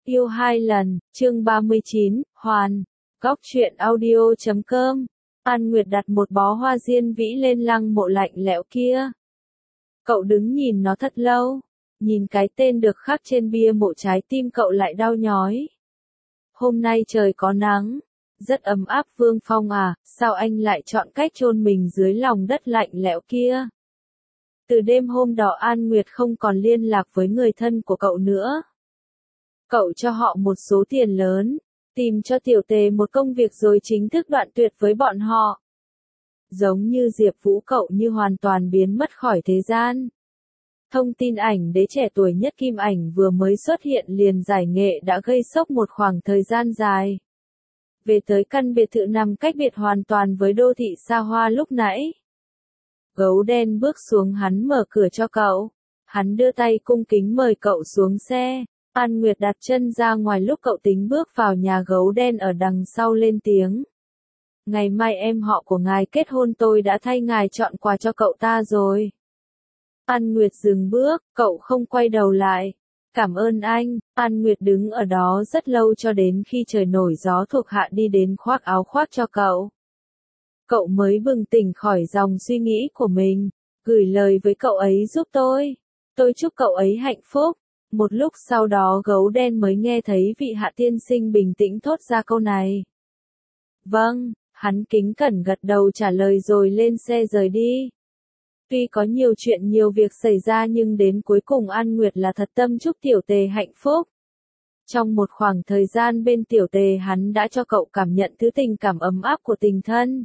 Yêu hai lần, chương 39, Hoàn. Góc truyện audio.com. An Nguyệt đặt một bó hoa diên vĩ lên lăng mộ lạnh lẽo kia. Cậu đứng nhìn nó thật lâu, nhìn cái tên được khắc trên bia mộ, trái tim cậu lại đau nhói. Hôm nay trời có nắng, rất ấm áp. Vương Phong à, sao anh lại chọn cách chôn mình dưới lòng đất lạnh lẽo kia? Từ đêm hôm đó An Nguyệt không còn liên lạc với người thân của cậu nữa. Cậu cho họ một số tiền lớn, tìm cho Tiểu Tề một công việc rồi chính thức đoạn tuyệt với bọn họ. Giống như Diệp Vũ, cậu như hoàn toàn biến mất khỏi thế gian. Thông tin ảnh đế trẻ tuổi nhất Kim Ảnh vừa mới xuất hiện liền giải nghệ đã gây sốc một khoảng thời gian dài. Về tới căn biệt thự nằm cách biệt hoàn toàn với đô thị xa hoa lúc nãy. Gấu đen bước xuống, hắn mở cửa cho cậu. Hắn đưa tay cung kính mời cậu xuống xe. An Nguyệt đặt chân ra ngoài lúc cậu tính bước vào nhà. Gấu đen ở đằng sau lên tiếng. Ngày mai em họ của ngài kết hôn, tôi đã thay ngài chọn quà cho cậu ta rồi. An Nguyệt dừng bước, cậu không quay đầu lại. Cảm ơn anh. An Nguyệt đứng ở đó rất lâu cho đến khi trời nổi gió thuộc hạ đi đến khoác áo khoác cho cậu. Cậu mới bừng tỉnh khỏi dòng suy nghĩ của mình, gửi lời với cậu ấy giúp tôi. Tôi chúc cậu ấy hạnh phúc. Một lúc sau đó gấu đen mới nghe thấy vị hạ tiên sinh bình tĩnh thốt ra câu này. Vâng, hắn kính cẩn gật đầu trả lời rồi lên xe rời đi. Tuy có nhiều chuyện nhiều việc xảy ra nhưng đến cuối cùng An Nguyệt là thật tâm chúc Tiểu Tề hạnh phúc. Trong một khoảng thời gian bên Tiểu Tề, hắn đã cho cậu cảm nhận thứ tình cảm ấm áp của tình thân.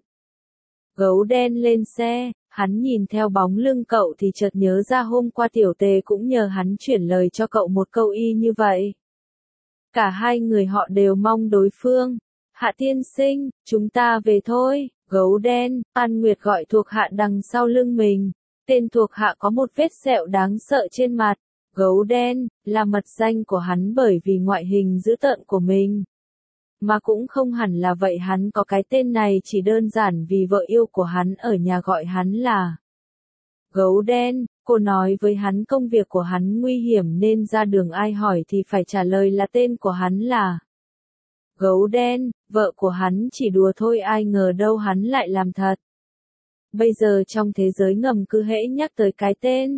Gấu đen lên xe, hắn nhìn theo bóng lưng cậu thì chợt nhớ ra hôm qua Tiểu Tề cũng nhờ hắn chuyển lời cho cậu một câu y như vậy. Cả hai người họ đều mong đối phương. Hạ tiên sinh, chúng ta về thôi. Gấu đen, An Nguyệt gọi thuộc hạ đằng sau lưng mình. Tên thuộc hạ có một vết sẹo đáng sợ trên mặt. Gấu đen, là mật danh của hắn bởi vì ngoại hình dữ tợn của mình. Mà cũng không hẳn là vậy, hắn có cái tên này chỉ đơn giản vì vợ yêu của hắn ở nhà gọi hắn là Gấu đen. Cô nói với hắn công việc của hắn nguy hiểm nên ra đường ai hỏi thì phải trả lời là tên của hắn là Gấu đen. Vợ của hắn chỉ đùa thôi, ai ngờ đâu hắn lại làm thật. Bây giờ trong thế giới ngầm cứ hễ nhắc tới cái tên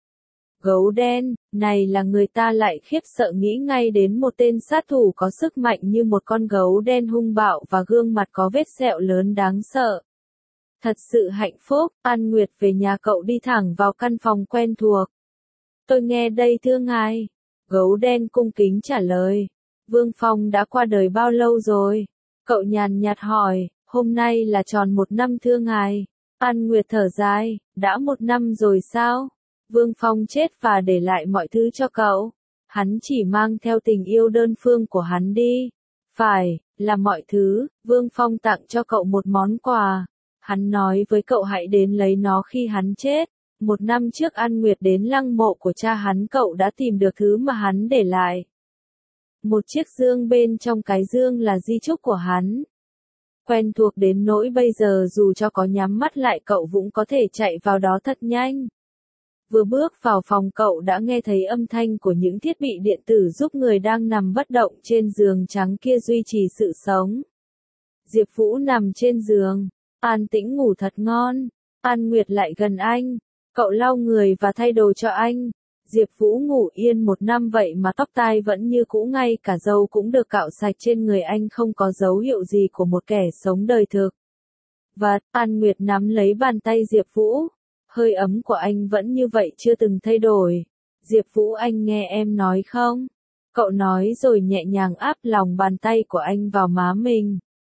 Gấu đen này là người ta lại khiếp sợ, nghĩ ngay đến một tên sát thủ có sức mạnh như một con gấu đen hung bạo và gương mặt có vết sẹo lớn đáng sợ. Thật sự hạnh phúc. An Nguyệt về nhà, cậu đi thẳng vào căn phòng quen thuộc. Tôi nghe đây thưa ngài. Gấu đen cung kính trả lời. Vương Phong đã qua đời bao lâu rồi? Cậu nhàn nhạt hỏi. Hôm nay là tròn 1 năm thưa ngài. An Nguyệt thở dài. Đã 1 năm rồi sao? Vương Phong chết và để lại mọi thứ cho cậu. Hắn chỉ mang theo tình yêu đơn phương của hắn đi. Phải, là mọi thứ. Vương Phong tặng cho cậu một món quà. Hắn nói với cậu hãy đến lấy nó khi hắn chết. 1 năm trước An Nguyệt đến lăng mộ của cha hắn, cậu đã tìm được thứ mà hắn để lại. Một chiếc dương, bên trong cái dương là di chúc của hắn. Quen thuộc đến nỗi bây giờ dù cho có nhắm mắt lại cậu cũng có thể chạy vào đó thật nhanh. Vừa bước vào phòng cậu đã nghe thấy âm thanh của những thiết bị điện tử giúp người đang nằm bất động trên giường trắng kia duy trì sự sống. Diệp Vũ nằm trên giường, an tĩnh ngủ thật ngon. An Nguyệt lại gần anh, cậu lau người và thay đồ cho anh. Diệp Vũ ngủ yên 1 năm vậy mà tóc tai vẫn như cũ, ngay cả râu cũng được cạo sạch trên người anh, không có dấu hiệu gì của một kẻ sống đời thực. Và An Nguyệt nắm lấy bàn tay Diệp Vũ. Hơi ấm của anh vẫn như vậy, chưa từng thay đổi. Diệp Vũ, anh nghe em nói không? Cậu nói rồi nhẹ nhàng áp lòng bàn tay của anh vào má mình.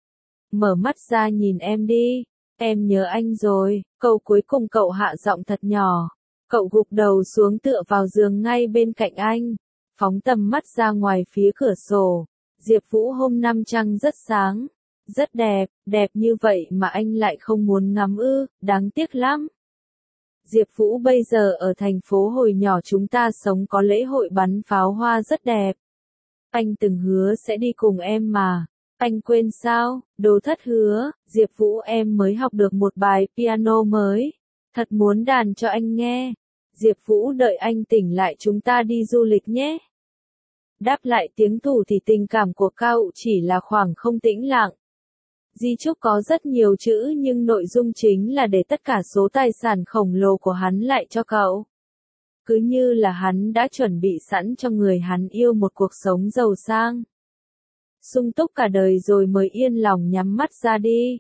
Mở mắt ra nhìn em đi. Em nhớ anh rồi. Câu cuối cùng cậu hạ giọng thật nhỏ. Cậu gục đầu xuống tựa vào giường ngay bên cạnh anh. Phóng tầm mắt ra ngoài phía cửa sổ. Diệp Vũ, hôm năm trăng rất sáng. Rất đẹp, đẹp như vậy mà anh lại không muốn ngắm ư, đáng tiếc lắm. Diệp Vũ, bây giờ ở thành phố hồi nhỏ chúng ta sống có lễ hội bắn pháo hoa rất đẹp. Anh từng hứa sẽ đi cùng em mà. Anh quên sao? Đồ thất hứa. Diệp Vũ, em mới học được một bài piano mới. Thật muốn đàn cho anh nghe. Diệp Vũ, đợi anh tỉnh lại chúng ta đi du lịch nhé. Đáp lại tiếng tù thì tình cảm của Cao chỉ là khoảng không tĩnh lặng. Di chúc có rất nhiều chữ nhưng nội dung chính là để tất cả số tài sản khổng lồ của hắn lại cho cậu. Cứ như là hắn đã chuẩn bị sẵn cho người hắn yêu một cuộc sống giàu sang. Sung túc cả đời rồi mới yên lòng nhắm mắt ra đi.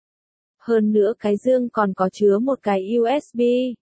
Hơn nữa cái dương còn có chứa một cái USB.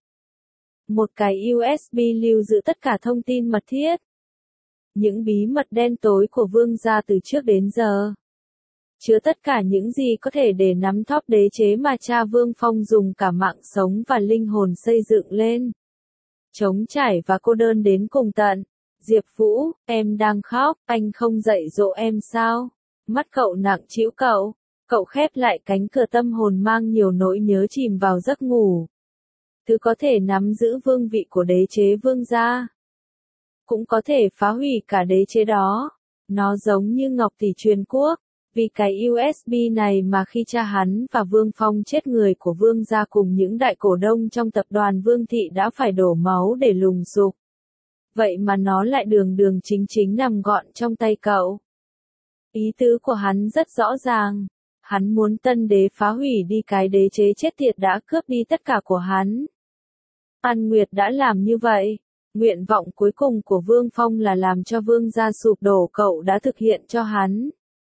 Một cái USB lưu giữ tất cả thông tin mật thiết. Những bí mật đen tối của vương gia từ trước đến giờ. Chứa tất cả những gì có thể để nắm thóp đế chế mà cha Vương Phong dùng cả mạng sống và linh hồn xây dựng lên. Trống trải và cô đơn đến cùng tận. Diệp Vũ, em đang khóc, anh không dạy dỗ em sao? Mắt cậu nặng trĩu cậu. Cậu khép lại cánh cửa tâm hồn mang nhiều nỗi nhớ chìm vào giấc ngủ. Thứ có thể nắm giữ vương vị của đế chế vương gia. Cũng có thể phá hủy cả đế chế đó. Nó giống như ngọc tỷ truyền quốc. Vì cái USB này mà khi cha hắn và Vương Phong chết người của vương gia cùng những đại cổ đông trong tập đoàn Vương Thị đã phải đổ máu để lùng sục. Vậy mà nó lại đường đường chính chính nằm gọn trong tay cậu. Ý tứ của hắn rất rõ ràng. Hắn muốn tân đế phá hủy đi cái đế chế chết tiệt đã cướp đi tất cả của hắn. An Nguyệt đã làm như vậy. Nguyện vọng cuối cùng của Vương Phong là làm cho vương gia sụp đổ, cậu đã thực hiện cho hắn.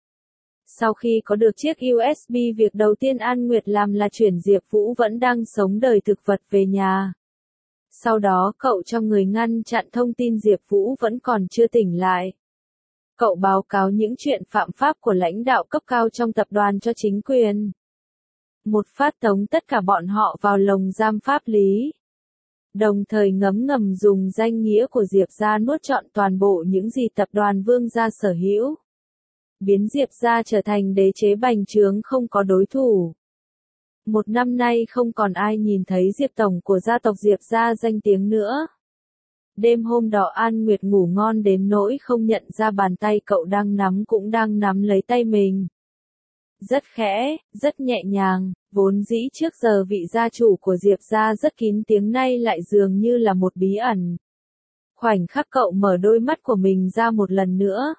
Sau khi có được chiếc USB, việc đầu tiên An Nguyệt làm là chuyển Diệp Vũ vẫn đang sống đời thực vật về nhà. Sau đó cậu cho người ngăn chặn thông tin Diệp Vũ vẫn còn chưa tỉnh lại. Cậu báo cáo những chuyện phạm pháp của lãnh đạo cấp cao trong tập đoàn cho chính quyền. Một phát tống tất cả bọn họ vào lồng giam pháp lý. Đồng thời ngấm ngầm dùng danh nghĩa của Diệp gia nuốt trọn toàn bộ những gì tập đoàn Vương gia sở hữu. Biến Diệp gia trở thành đế chế bành trướng không có đối thủ. Một năm nay không còn ai nhìn thấy Diệp tổng của gia tộc Diệp gia danh tiếng nữa. Đêm hôm đó An Nguyệt ngủ ngon đến nỗi không nhận ra bàn tay cậu đang nắm cũng đang nắm lấy tay mình. Rất khẽ, rất nhẹ nhàng, vốn dĩ trước giờ vị gia chủ của Diệp gia rất kín tiếng nay lại dường như là một bí ẩn. Khoảnh khắc cậu mở đôi mắt của mình ra một lần nữa.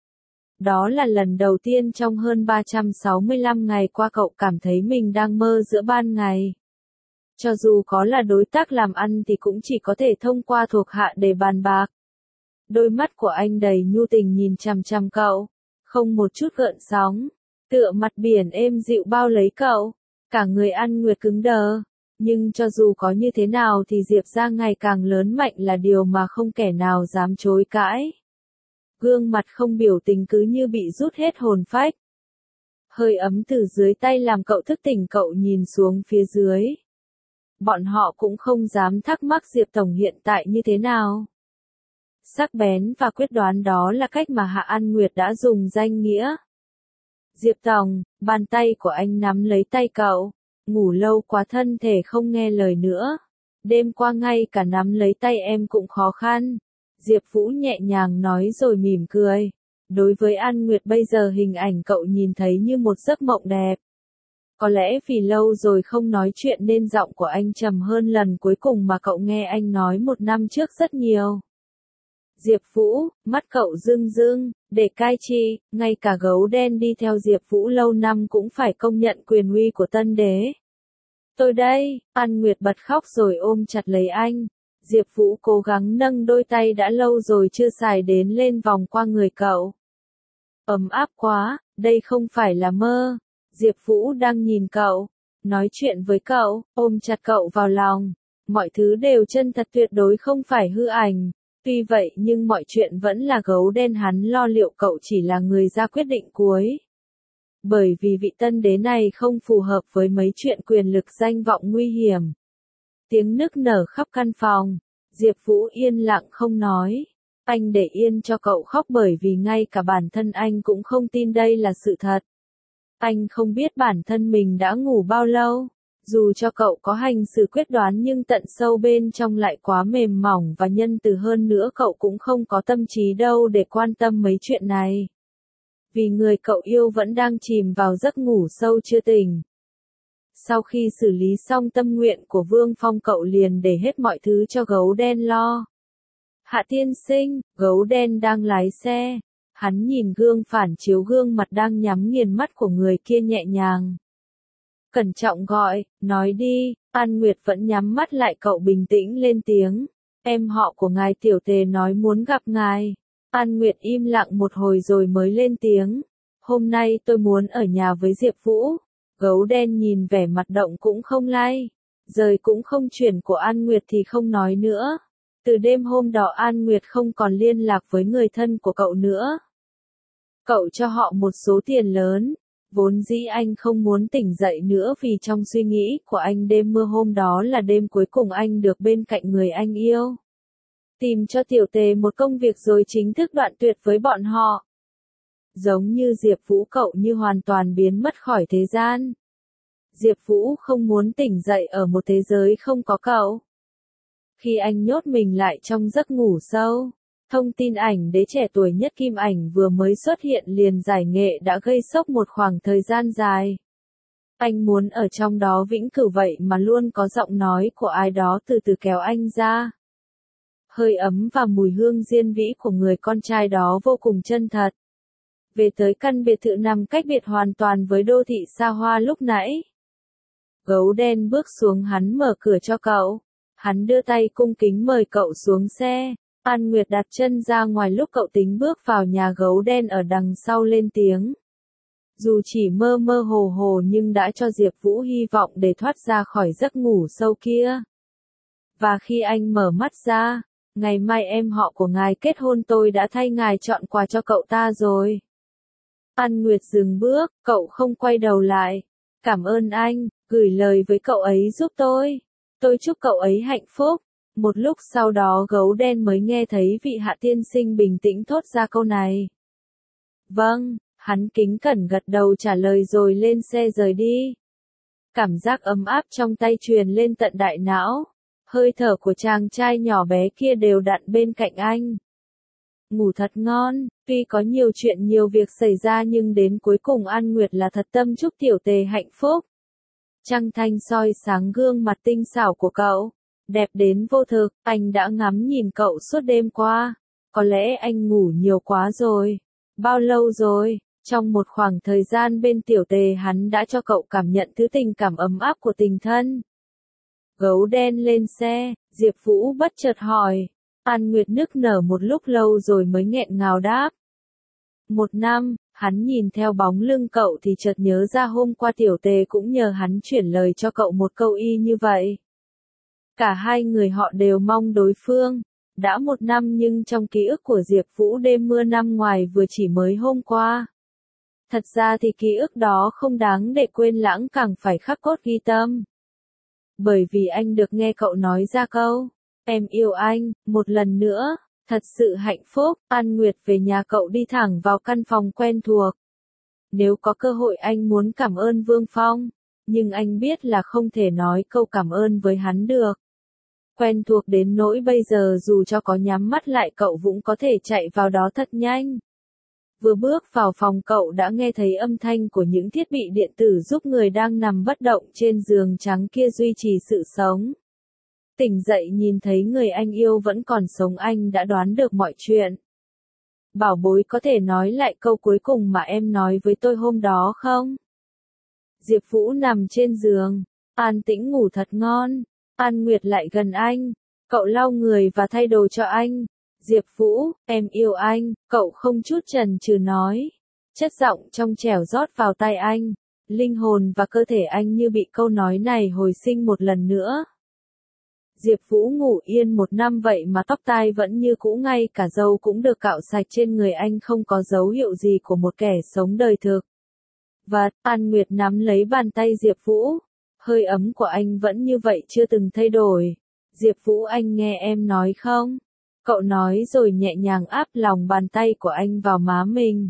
Đó là lần đầu tiên trong hơn 365 ngày qua cậu cảm thấy mình đang mơ giữa ban ngày. Cho dù có là đối tác làm ăn thì cũng chỉ có thể thông qua thuộc hạ để bàn bạc. Đôi mắt của anh đầy nhu tình nhìn chằm chằm cậu, không một chút gợn sóng, tựa mặt biển êm dịu bao lấy cậu, cả người An Nguyệt cứng đờ. Nhưng cho dù có như thế nào thì Diệp gia ngày càng lớn mạnh là điều mà không kẻ nào dám chối cãi. Gương mặt không biểu tình cứ như bị rút hết hồn phách. Hơi ấm từ dưới tay làm cậu thức tỉnh, cậu nhìn xuống phía dưới. Bọn họ cũng không dám thắc mắc Diệp tổng hiện tại như thế nào. Sắc bén và quyết đoán đó là cách mà Hạ An Nguyệt đã dùng danh nghĩa. Diệp tổng, bàn tay của anh nắm lấy tay cậu. Ngủ lâu quá thân thể không nghe lời nữa. Đêm qua ngay cả nắm lấy tay em cũng khó khăn. Diệp Vũ nhẹ nhàng nói rồi mỉm cười. Đối với An Nguyệt bây giờ hình ảnh cậu nhìn thấy như một giấc mộng đẹp. Có lẽ vì lâu rồi không nói chuyện nên giọng của anh trầm hơn lần cuối cùng mà cậu nghe anh nói một năm trước rất nhiều. Diệp Vũ, mắt cậu rưng rưng, để cai chi, ngay cả gấu đen đi theo Diệp Vũ lâu năm cũng phải công nhận quyền uy của tân đế. Tôi đây, An Nguyệt bật khóc rồi ôm chặt lấy anh. Diệp Vũ cố gắng nâng đôi tay đã lâu rồi chưa xài đến lên vòng qua người cậu. Ấm áp quá, đây không phải là mơ. Diệp Vũ đang nhìn cậu, nói chuyện với cậu, ôm chặt cậu vào lòng. Mọi thứ đều chân thật tuyệt đối không phải hư ảnh. Tuy vậy nhưng mọi chuyện vẫn là gấu đen, hắn lo liệu cậu chỉ là người ra quyết định cuối. Bởi vì vị tân đế này không phù hợp với mấy chuyện quyền lực danh vọng nguy hiểm. Tiếng nức nở khắp căn phòng. Diệp Vũ yên lặng không nói. Anh để yên cho cậu khóc bởi vì ngay cả bản thân anh cũng không tin đây là sự thật. Anh không biết bản thân mình đã ngủ bao lâu. Dù cho cậu có hành xử quyết đoán nhưng tận sâu bên trong lại quá mềm mỏng và nhân từ hơn nữa, cậu cũng không có tâm trí đâu để quan tâm mấy chuyện này. Vì người cậu yêu vẫn đang chìm vào giấc ngủ sâu chưa tỉnh. Sau khi xử lý xong tâm nguyện của Vương Phong, cậu liền để hết mọi thứ cho gấu đen lo. Hạ tiên sinh, gấu đen đang lái xe. Hắn nhìn gương phản chiếu gương mặt đang nhắm nghiền mắt của người kia nhẹ nhàng. Cẩn trọng gọi, nói đi, An Nguyệt vẫn nhắm mắt lại, cậu bình tĩnh lên tiếng. Em họ của ngài tiểu tề nói muốn gặp ngài. An Nguyệt im lặng một hồi rồi mới lên tiếng. Hôm nay tôi muốn ở nhà với Diệp Vũ. Gấu đen nhìn vẻ mặt động cũng không lay. Rời cũng không chuyển của An Nguyệt thì không nói nữa. Từ đêm hôm đó An Nguyệt không còn liên lạc với người thân của cậu nữa. Cậu cho họ một số tiền lớn. Vốn dĩ anh không muốn tỉnh dậy nữa vì trong suy nghĩ của anh đêm mưa hôm đó là đêm cuối cùng anh được bên cạnh người anh yêu. Tìm cho tiểu tề một công việc rồi chính thức đoạn tuyệt với bọn họ. Giống như Diệp Vũ, cậu như hoàn toàn biến mất khỏi thế gian. Diệp Vũ không muốn tỉnh dậy ở một thế giới không có cậu. Khi anh nhốt mình lại trong giấc ngủ sâu, thông tin ảnh đế trẻ tuổi nhất Kim Ảnh vừa mới xuất hiện liền giải nghệ đã gây sốc một khoảng thời gian dài. Anh muốn ở trong đó vĩnh cửu vậy mà luôn có giọng nói của ai đó từ từ kéo anh ra. Hơi ấm và mùi hương diên vĩ của người con trai đó vô cùng chân thật. Về tới căn biệt thự nằm cách biệt hoàn toàn với đô thị xa hoa lúc nãy. Gấu đen bước xuống, hắn mở cửa cho cậu. Hắn đưa tay cung kính mời cậu xuống xe. An Nguyệt đặt chân ra ngoài lúc cậu tính bước vào nhà, gấu đen ở đằng sau lên tiếng. Dù chỉ mơ mơ hồ hồ nhưng đã cho Diệp Vũ hy vọng để thoát ra khỏi giấc ngủ sâu kia. Và khi anh mở mắt ra, ngày mai em họ của ngài kết hôn, tôi đã thay ngài chọn quà cho cậu ta rồi. An Nguyệt dừng bước, cậu không quay đầu lại. Cảm ơn anh, gửi lời với cậu ấy giúp tôi. Tôi chúc cậu ấy hạnh phúc. Một lúc sau đó gấu đen mới nghe thấy vị Hạ tiên sinh bình tĩnh thốt ra câu này. Vâng, hắn kính cẩn gật đầu trả lời rồi lên xe rời đi. Cảm giác ấm áp trong tay truyền lên tận đại não. Hơi thở của chàng trai nhỏ bé kia đều đặn bên cạnh anh. Ngủ thật ngon, tuy có nhiều chuyện nhiều việc xảy ra nhưng đến cuối cùng An Nguyệt là thật tâm chúc tiểu tề hạnh phúc. Trăng thanh soi sáng gương mặt tinh xảo của cậu. Đẹp đến vô thực, anh đã ngắm nhìn cậu suốt đêm qua. Có lẽ anh ngủ nhiều quá rồi. Bao lâu rồi? Trong một khoảng thời gian bên tiểu tề hắn đã cho cậu cảm nhận thứ tình cảm ấm áp của tình thân. Gấu đen lên xe, Diệp Vũ bất chợt hỏi. An Nguyệt nức nở một lúc lâu rồi mới nghẹn ngào đáp. 1 năm, hắn nhìn theo bóng lưng cậu thì chợt nhớ ra hôm qua tiểu tề cũng nhờ hắn chuyển lời cho cậu một câu y như vậy. Cả hai người họ đều mong đối phương. Đã 1 năm nhưng trong ký ức của Diệp Vũ đêm mưa năm ngoài vừa chỉ mới hôm qua. Thật ra thì ký ức đó không đáng để quên lãng, càng phải khắc cốt ghi tâm. Bởi vì anh được nghe cậu nói ra câu, em yêu anh, một lần nữa, thật sự hạnh phúc. An Nguyệt về nhà cậu đi thẳng vào căn phòng quen thuộc. Nếu có cơ hội anh muốn cảm ơn Vương Phong, nhưng anh biết là không thể nói câu cảm ơn với hắn được. Quen thuộc đến nỗi bây giờ dù cho có nhắm mắt lại cậu cũng có thể chạy vào đó thật nhanh. Vừa bước vào phòng cậu đã nghe thấy âm thanh của những thiết bị điện tử giúp người đang nằm bất động trên giường trắng kia duy trì sự sống. Tỉnh dậy nhìn thấy người anh yêu vẫn còn sống, anh đã đoán được mọi chuyện. Bảo bối, có thể nói lại câu cuối cùng mà em nói với tôi hôm đó không? Diệp Vũ nằm trên giường, an tĩnh ngủ thật ngon. An Nguyệt lại gần anh, cậu lau người và thay đồ cho anh. Diệp Vũ, em yêu anh, cậu không chút chần chừ nói. Chất giọng trong trẻo rót vào tai anh, linh hồn và cơ thể anh như bị câu nói này hồi sinh một lần nữa. Diệp Vũ ngủ yên 1 năm vậy mà tóc tai vẫn như cũ, ngay cả râu cũng được cạo sạch, trên người anh không có dấu hiệu gì của một kẻ sống đời thực. Và, An Nguyệt nắm lấy bàn tay Diệp Vũ. Hơi ấm của anh vẫn như vậy chưa từng thay đổi. Diệp Vũ, anh nghe em nói không? Cậu nói rồi nhẹ nhàng áp lòng bàn tay của anh vào má mình.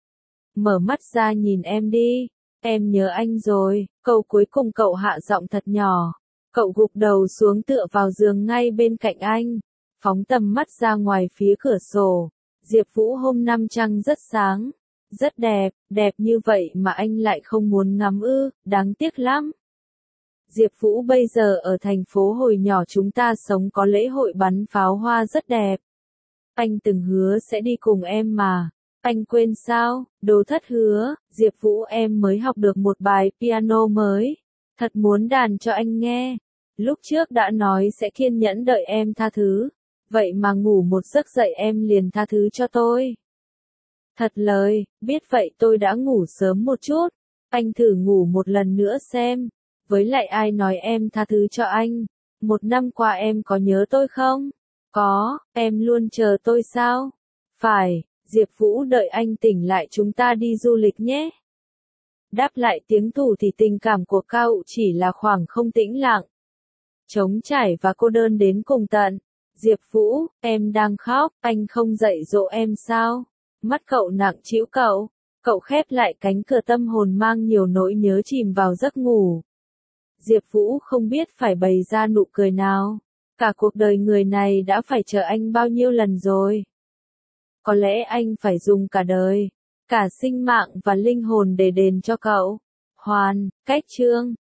Mở mắt ra nhìn em đi. Em nhớ anh rồi. Câu cuối cùng cậu hạ giọng thật nhỏ. Cậu gục đầu xuống tựa vào giường ngay bên cạnh anh. Phóng tầm mắt ra ngoài phía cửa sổ. Diệp Vũ, hôm năm trăng rất sáng. Rất đẹp, đẹp như vậy mà anh lại không muốn ngắm ư, đáng tiếc lắm. Diệp Vũ, bây giờ ở thành phố hồi nhỏ chúng ta sống có lễ hội bắn pháo hoa rất đẹp. Anh từng hứa sẽ đi cùng em mà. Anh quên sao? Đồ thất hứa, Diệp Vũ em mới học được một bài piano mới. Thật muốn đàn cho anh nghe. Lúc trước đã nói sẽ kiên nhẫn đợi em tha thứ. Vậy mà ngủ một giấc dậy em liền tha thứ cho tôi. Thật lời, biết vậy tôi đã ngủ sớm một chút. Anh thử ngủ một lần nữa xem. Với lại ai nói em tha thứ cho anh? 1 năm qua em có nhớ tôi không? Có, em luôn chờ tôi sao? Phải, Diệp Vũ đợi anh tỉnh lại chúng ta đi du lịch nhé. Đáp lại tiếng thủ thì tình cảm của Cao chỉ là khoảng không tĩnh lặng. Trống trải và cô đơn đến cùng tận. Diệp Vũ, em đang khóc, anh không dạy dỗ em sao? Mắt cậu nặng trĩu cậu. Cậu khép lại cánh cửa tâm hồn mang nhiều nỗi nhớ chìm vào giấc ngủ. Diệp Vũ không biết phải bày ra nụ cười nào. Cả cuộc đời người này đã phải chờ anh bao nhiêu lần rồi. Có lẽ anh phải dùng cả đời, cả sinh mạng và linh hồn để đền cho cậu. Hoàn, cách chương.